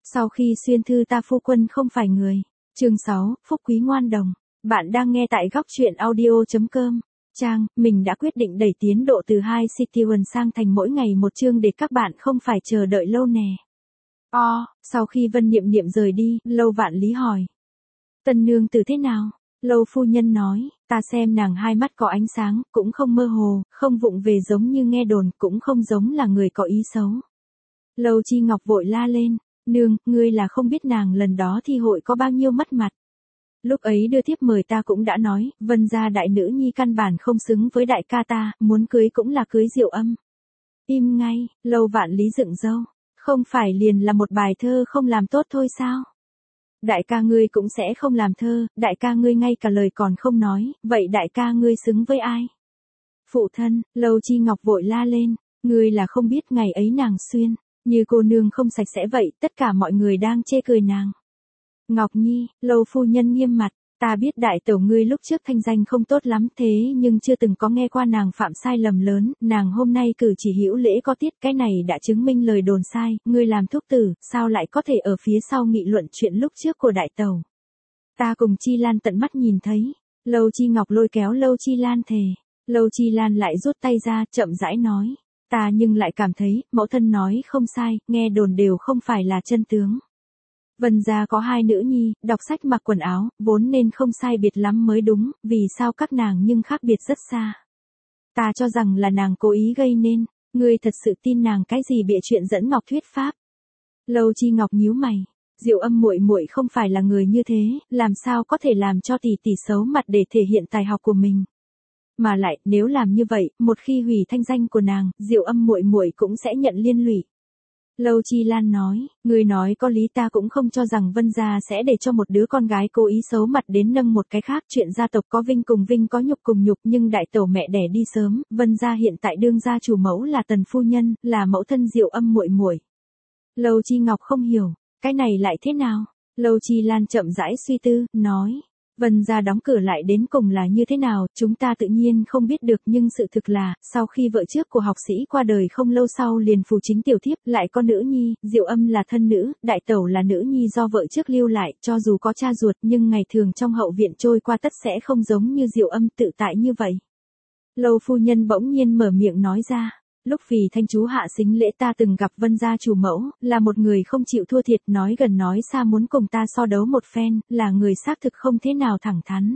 Sau khi xuyên thư ta phu quân không phải người. Chương 6, Phúc Quý Ngoan Đồng. Bạn đang nghe tại góc truyện audio.com. Trang, mình đã quyết định đẩy tiến độ từ 2 City1 sang thành mỗi ngày một chương để các bạn không phải chờ đợi lâu nè. Sau khi Vân Niệm Niệm rời đi, Lâu Vạn Lý hỏi. Tân nương tử thế nào? Lâu phu nhân nói, ta xem nàng hai mắt có ánh sáng, cũng không mơ hồ, không vụng về giống như nghe đồn, cũng không giống là người có ý xấu. Lâu Chi Ngọc vội la lên, nương, ngươi là không biết nàng lần đó thi hội có bao nhiêu mất mặt. Lúc ấy đưa thiếp mời ta cũng đã nói, Vân gia đại nữ nhi căn bản không xứng với đại ca ta, muốn cưới cũng là cưới Diệu Âm. Im ngay, Lâu Vạn Lý dựng râu, không phải liền là một bài thơ không làm tốt thôi sao? Đại ca ngươi cũng sẽ không làm thơ, đại ca ngươi ngay cả lời còn không nói, vậy đại ca ngươi xứng với ai? Phụ thân, Lâu Chi Ngọc vội la lên, ngươi là không biết ngày ấy nàng xuyên, như cô nương không sạch sẽ vậy, tất cả mọi người đang chê cười nàng. Ngọc Nhi, Lâu phu nhân nghiêm mặt, ta biết đại tẩu ngươi lúc trước thanh danh không tốt lắm thế nhưng chưa từng có nghe qua nàng phạm sai lầm lớn, nàng hôm nay cử chỉ hữu lễ có tiết, cái này đã chứng minh lời đồn sai, ngươi làm thúc tử, sao lại có thể ở phía sau nghị luận chuyện lúc trước của đại tẩu. Ta cùng Chi Lan tận mắt nhìn thấy, Lâu Chi Ngọc lôi kéo Lâu Chi Lan thề, Lâu Chi Lan lại rút tay ra, chậm rãi nói, ta nhưng lại cảm thấy, mẫu thân nói không sai, nghe đồn đều không phải là chân tướng. Vân gia có hai nữ nhi, đọc sách mặc quần áo, vốn nên không sai biệt lắm mới đúng, vì sao các nàng nhưng khác biệt rất xa. Ta cho rằng là nàng cố ý gây nên, ngươi thật sự tin nàng cái gì bịa chuyện dẫn Ngọc thuyết pháp. Lâu Chi Ngọc nhíu mày, Diệu Âm muội muội không phải là người như thế, làm sao có thể làm cho tỷ tỷ xấu mặt để thể hiện tài học của mình. Mà lại, nếu làm như vậy, một khi hủy thanh danh của nàng, Diệu Âm muội muội cũng sẽ nhận liên lụy. Lâu Chi Lan nói, người nói có lý, ta cũng không cho rằng Vân gia sẽ để cho một đứa con gái cố ý xấu mặt đến nâng một cái khác, chuyện gia tộc có vinh cùng vinh, có nhục cùng nhục, nhưng đại tẩu mẹ đẻ đi sớm, Vân gia hiện tại đương gia chủ mẫu là Tần phu nhân, là mẫu thân Diệu Âm muội muội. Lâu Chi Ngọc không hiểu, cái này lại thế nào? Lâu Chi Lan chậm rãi suy tư, nói, Vân gia đóng cửa lại đến cùng là như thế nào, chúng ta tự nhiên không biết được, nhưng sự thực là, sau khi vợ trước của học sĩ qua đời không lâu sau liền phù chính tiểu thiếp, lại có nữ nhi, Diệu Âm là thân nữ, đại tẩu là nữ nhi do vợ trước lưu lại, cho dù có cha ruột nhưng ngày thường trong hậu viện trôi qua tất sẽ không giống như Diệu Âm tự tại như vậy. Lâu phu nhân bỗng nhiên mở miệng nói ra. Lúc vì thanh chú hạ sính lễ ta từng gặp Vân gia chủ mẫu, là một người không chịu thua thiệt, nói gần nói xa muốn cùng ta so đấu một phen, là người xác thực không thế nào thẳng thắn.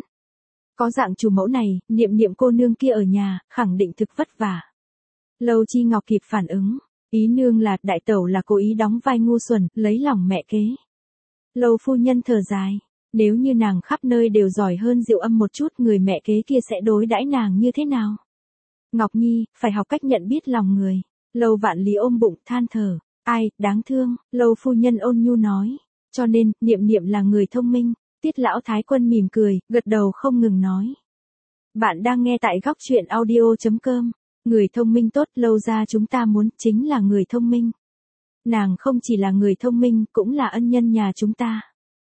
Có dạng chủ mẫu này, Niệm Niệm cô nương kia ở nhà, khẳng định thực vất vả. Lâu Chi Ngọc kịp phản ứng, ý nương là đại tẩu là cố ý đóng vai ngu xuẩn, lấy lòng mẹ kế. Lâu phu nhân thở dài, nếu như nàng khắp nơi đều giỏi hơn Diệu Âm một chút, người mẹ kế kia sẽ đối đãi nàng như thế nào? Ngọc Nhi, phải học cách nhận biết lòng người. Lâu Vạn Lý ôm bụng than thở, ai, đáng thương, Lâu phu nhân ôn nhu nói, cho nên, Niệm Niệm là người thông minh. Tiết lão thái quân mỉm cười, gật đầu không ngừng nói. Bạn đang nghe tại góc truyện audio.com, người thông minh tốt, Lâu gia chúng ta muốn, chính là người thông minh. Nàng không chỉ là người thông minh, cũng là ân nhân nhà chúng ta.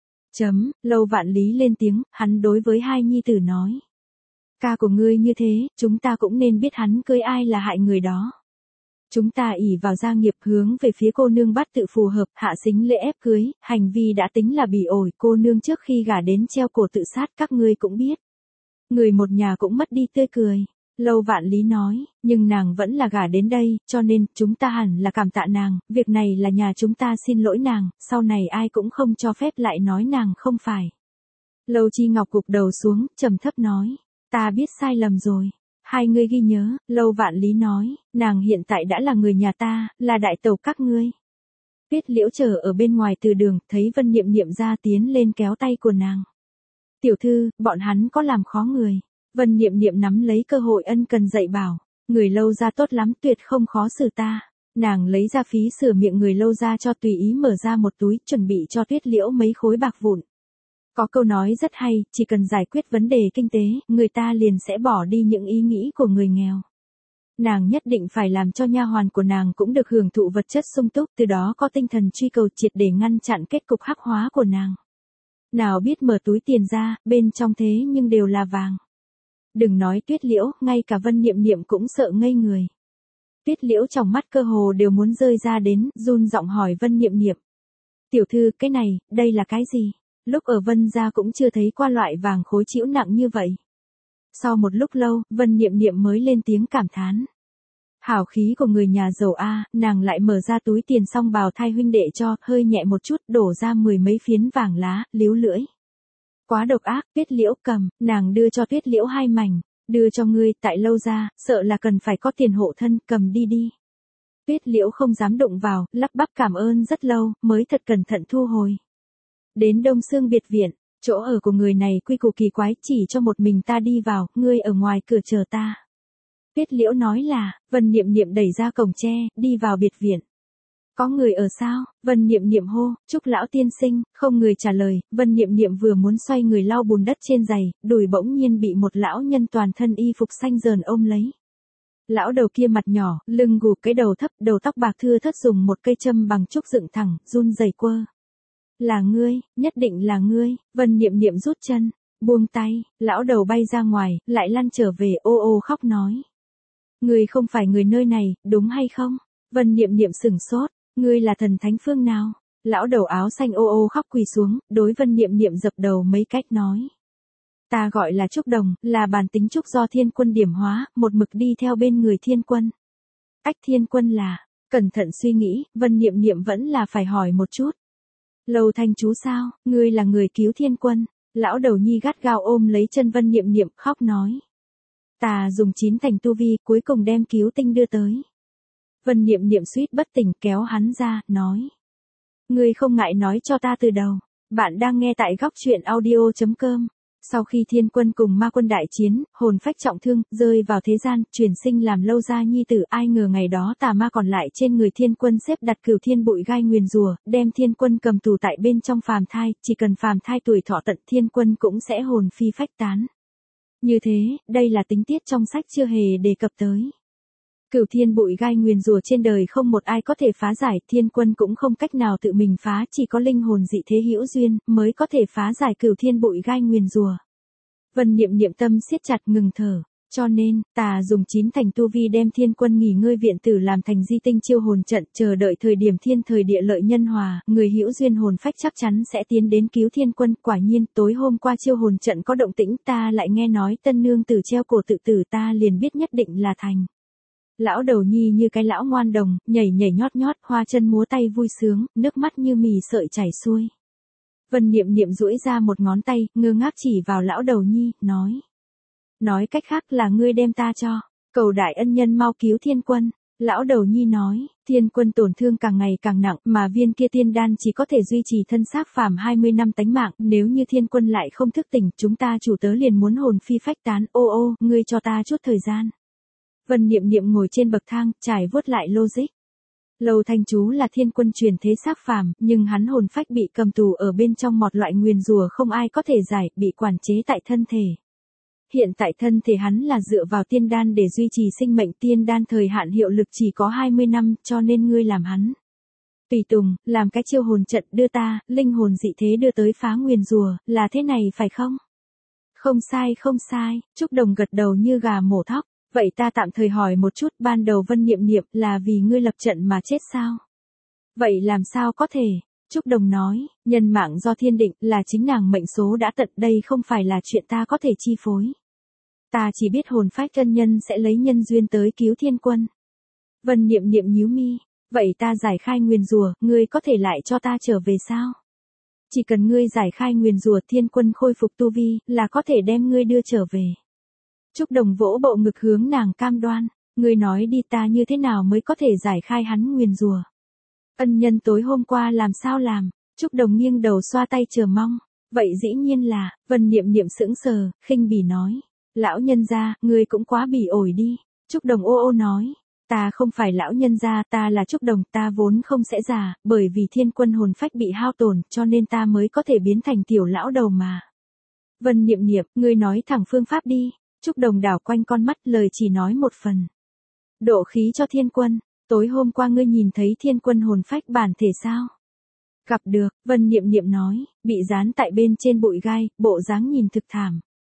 Lâu Vạn Lý lên tiếng, hắn đối với hai nhi tử nói. Ca của ngươi như thế, chúng ta cũng nên biết hắn cưới ai là hại người đó. Chúng ta ỷ vào gia nghiệp hướng về phía cô nương bắt tự phù hợp, hạ sính lễ ép cưới, hành vi đã tính là bỉ ổi, cô nương trước khi gả đến treo cổ tự sát, các ngươi cũng biết. Người một nhà cũng mất đi tươi cười. Lâu Vạn Lý nói, nhưng nàng vẫn là gả đến đây, cho nên, chúng ta hẳn là cảm tạ nàng, việc này là nhà chúng ta xin lỗi nàng, sau này ai cũng không cho phép lại nói nàng không phải. Lâu Chi Ngọc gục đầu xuống, trầm thấp nói. Ta biết sai lầm rồi. Hai ngươi ghi nhớ, Lâu Vạn Lý nói, nàng hiện tại đã là người nhà ta, là đại tẩu các ngươi. Tuyết Liễu chờ ở bên ngoài từ đường, thấy Vân Niệm Niệm ra tiến lên kéo tay của nàng. Tiểu thư, bọn hắn có làm khó người. Vân Niệm Niệm nắm lấy cơ hội ân cần dạy bảo, người Lâu gia tốt lắm, tuyệt không khó xử ta. Nàng lấy ra phí sửa miệng người Lâu gia cho, tùy ý mở ra một túi, chuẩn bị cho Tuyết Liễu mấy khối bạc vụn. Có câu nói rất hay, chỉ cần giải quyết vấn đề kinh tế, người ta liền sẽ bỏ đi những ý nghĩ của người nghèo. Nàng nhất định phải làm cho nha hoàn của nàng cũng được hưởng thụ vật chất sung túc, từ đó có tinh thần truy cầu triệt để ngăn chặn kết cục hắc hóa của nàng. Nào biết mở túi tiền ra, bên trong thế nhưng đều là vàng. Đừng nói Tuyết Liễu, ngay cả Vân Niệm Niệm cũng sợ ngây người. Tuyết Liễu trong mắt cơ hồ đều muốn rơi ra đến, run giọng hỏi Vân Niệm Niệm. Tiểu thư, cái này, đây là cái gì? Lúc ở Vân gia cũng chưa thấy qua loại vàng khối trĩu nặng như vậy. Sau một lúc lâu, Vân Niệm Niệm mới lên tiếng cảm thán. Hảo khí của người nhà giàu a, nàng lại mở ra túi tiền xong bào thai huynh đệ cho, hơi nhẹ một chút, đổ ra 10 mấy phiến vàng lá, líu lưỡi. Quá độc ác, Tuyết Liễu cầm, nàng đưa cho Tuyết Liễu 2 mảnh, đưa cho ngươi, tại lâu ra, sợ là cần phải có tiền hộ thân, cầm đi đi. Tuyết Liễu không dám đụng vào, lắp bắp cảm ơn rất lâu, mới thật cẩn thận thu hồi. Đến Đông Sương biệt viện, chỗ ở của người này quy củ kỳ quái, chỉ cho một mình ta đi vào, ngươi ở ngoài cửa chờ ta. Tuyết Liễu nói là, Vân Niệm Niệm đẩy ra cổng tre, đi vào biệt viện. Có người ở sao? Vân Niệm Niệm hô, chúc lão tiên sinh, không người trả lời, Vân Niệm Niệm vừa muốn xoay người lau bùn đất trên giày, đùi bỗng nhiên bị một lão nhân toàn thân y phục xanh dờn ôm lấy. Lão đầu kia mặt nhỏ, lưng gù, cái đầu thấp, đầu tóc bạc thưa thớt, dùng một cây châm bằng trúc dựng thẳng, run rẩy quơ. Là ngươi, nhất định là ngươi. Vân Niệm Niệm rút chân, buông tay, lão đầu bay ra ngoài, lại lăn trở về, ô ô khóc nói. Ngươi không phải người nơi này, đúng hay không? Vân Niệm Niệm sửng sốt, ngươi là thần thánh phương nào? Lão đầu áo xanh ô ô khóc quỳ xuống, đối Vân Niệm Niệm dập đầu mấy cách nói. Ta gọi là Trúc Đồng, là bản tính trúc do Thiên Quân điểm hóa, một mực đi theo bên người Thiên Quân. Ách, Thiên Quân là, cẩn thận suy nghĩ, Vân Niệm Niệm vẫn là phải hỏi một chút. Lầu Thanh chú sao, ngươi là người cứu Thiên Quân? Lão đầu nhi gắt gao ôm lấy chân Vân Niệm Niệm, khóc nói. Ta dùng 9 thành tu vi, cuối cùng đem cứu tinh đưa tới. Vân Niệm Niệm suýt bất tỉnh, kéo hắn ra, nói. Ngươi không ngại nói cho ta từ đầu. Bạn đang nghe tại góc truyện audio.com. Sau khi Thiên Quân cùng ma quân đại chiến, hồn phách trọng thương, rơi vào thế gian, chuyển sinh làm lâu gia nhi tử, ai ngờ ngày đó tà ma còn lại trên người Thiên Quân xếp đặt cửu thiên bụi gai nguyền rủa, đem Thiên Quân cầm tù tại bên trong phàm thai, chỉ cần phàm thai tuổi thọ tận, Thiên Quân cũng sẽ hồn phi phách tán. Như thế, đây là tình tiết trong sách chưa hề đề cập tới. Cửu thiên bụi gai nguyền rủa trên đời không một ai có thể phá giải, Thiên Quân cũng không cách nào tự mình phá, chỉ có linh hồn dị thế hữu duyên mới có thể phá giải cửu thiên bụi gai nguyền rủa. Vân Niệm Niệm tâm siết chặt, ngừng thở, cho nên, ta dùng 9 thành tu vi đem Thiên Quân nghỉ ngơi viện tử làm thành di tinh chiêu hồn trận, chờ đợi thời điểm thiên thời địa lợi nhân hòa, người hữu duyên hồn phách chắc chắn sẽ tiến đến cứu Thiên Quân. Quả nhiên, tối hôm qua chiêu hồn trận có động tĩnh, ta lại nghe nói tân nương tử treo cổ tự tử, ta liền biết nhất định là thành. Lão đầu nhi như cái lão ngoan đồng, nhảy nhảy nhót nhót, hoa chân múa tay vui sướng, nước mắt như mì sợi chảy xuôi. Vân Niệm Niệm duỗi ra một ngón tay, ngơ ngác chỉ vào lão đầu nhi, nói. Nói cách khác là ngươi đem ta cho, cầu đại ân nhân mau cứu Thiên Quân. Lão đầu nhi nói, Thiên Quân tổn thương càng ngày càng nặng, mà viên kia tiên đan chỉ có thể duy trì thân xác phàm 20 năm tánh mạng, nếu như Thiên Quân lại không thức tỉnh, chúng ta chủ tớ liền muốn hồn phi phách tán, ô ô, ngươi cho ta chút thời gian. Vân Niệm Niệm ngồi trên bậc thang, trải vuốt lại logic. Lầu Thanh chú là Thiên Quân truyền thế xác phàm, nhưng hắn hồn phách bị cầm tù ở bên trong một loại nguyền rủa không ai có thể giải, bị quản chế tại thân thể. Hiện tại thân thể hắn là dựa vào tiên đan để duy trì sinh mệnh, tiên đan thời hạn hiệu lực chỉ có 20 năm, cho nên ngươi làm hắn. Tùy tùng, làm cái chiêu hồn trận đưa ta, linh hồn dị thế đưa tới phá nguyền rủa, là thế này phải không? Không sai không sai, Trúc Đồng gật đầu như gà mổ thóc. Vậy ta tạm thời hỏi một chút, ban đầu Vân Niệm Niệm là vì ngươi lập trận mà chết sao? Vậy làm sao có thể? Trúc Đồng nói, nhân mạng do thiên định, là chính nàng mệnh số đã tận, đây không phải là chuyện ta có thể chi phối. Ta chỉ biết hồn phách chân nhân sẽ lấy nhân duyên tới cứu Thiên Quân. Vân Niệm Niệm nhíu mi, vậy ta giải khai nguyền rủa, ngươi có thể lại cho ta trở về sao? Chỉ cần ngươi giải khai nguyền rủa, Thiên Quân khôi phục tu vi, là có thể đem ngươi đưa trở về. Trúc Đồng vỗ bộ ngực hướng nàng cam đoan, ngươi nói đi, ta như thế nào mới có thể giải khai hắn nguyền rủa? Ân nhân tối hôm qua làm sao làm? Trúc Đồng nghiêng đầu xoa tay chờ mong. Vậy dĩ nhiên là, Vân Niệm Niệm sững sờ, khinh bỉ nói. Lão nhân gia, ngươi cũng quá bỉ ổi đi. Trúc Đồng ô ô nói, ta không phải lão nhân gia, ta là Trúc Đồng, ta vốn không sẽ già, bởi vì Thiên Quân hồn phách bị hao tổn, cho nên ta mới có thể biến thành tiểu lão đầu mà. Vân Niệm Niệm, ngươi nói thẳng phương pháp đi. Trúc Đồng đảo quanh con mắt, lời chỉ nói một phần. Độ khí cho Thiên Quân, tối hôm qua ngươi nhìn thấy Thiên Quân hồn phách bản thể sao? Gặp được, Vân Niệm Niệm nói, bị dán tại bên trên bụi gai, bộ dáng nhìn thực thảm.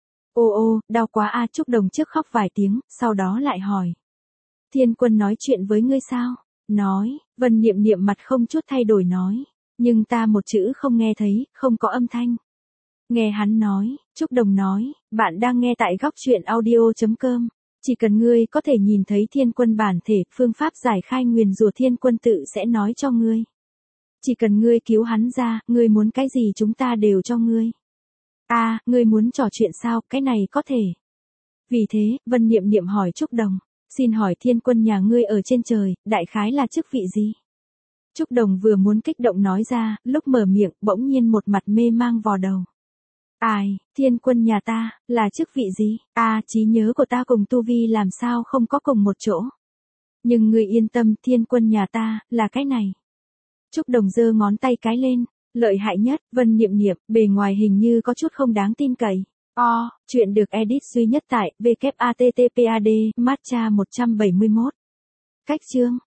Ô ô, đau quá a. Trúc Đồng trước khóc vài tiếng, sau đó lại hỏi. Thiên Quân nói chuyện với ngươi sao? Nói, Vân Niệm Niệm mặt không chút thay đổi nói. Nhưng ta một chữ không nghe thấy, không có âm thanh. Nghe hắn nói, Trúc Đồng nói, bạn đang nghe tại góc chuyện audio.com. Chỉ cần ngươi có thể nhìn thấy thiên quân bản thể, phương pháp giải khai nguyền rủa thiên quân tự sẽ nói cho ngươi. Chỉ cần ngươi cứu hắn ra, ngươi muốn cái gì chúng ta đều cho ngươi. Ngươi muốn trò chuyện sao, cái này có thể. Vì thế, Vân Niệm Niệm hỏi Trúc Đồng, xin hỏi thiên quân nhà ngươi ở trên trời, đại khái là chức vị gì? Trúc Đồng vừa muốn kích động nói ra, lúc mở miệng, bỗng nhiên một mặt mê mang vò đầu. Thiên quân nhà ta, là chức vị gì? Trí nhớ của ta cùng tu vi làm sao không có cùng một chỗ. Nhưng ngươi yên tâm, thiên quân nhà ta, là cái này. Trúc Đồng giơ ngón tay cái lên, lợi hại nhất, Vân Niệm Niệm, bề ngoài hình như có chút không đáng tin cậy. Chuyện được edit duy nhất tại WATTPAD, Matcha 171. Cách chương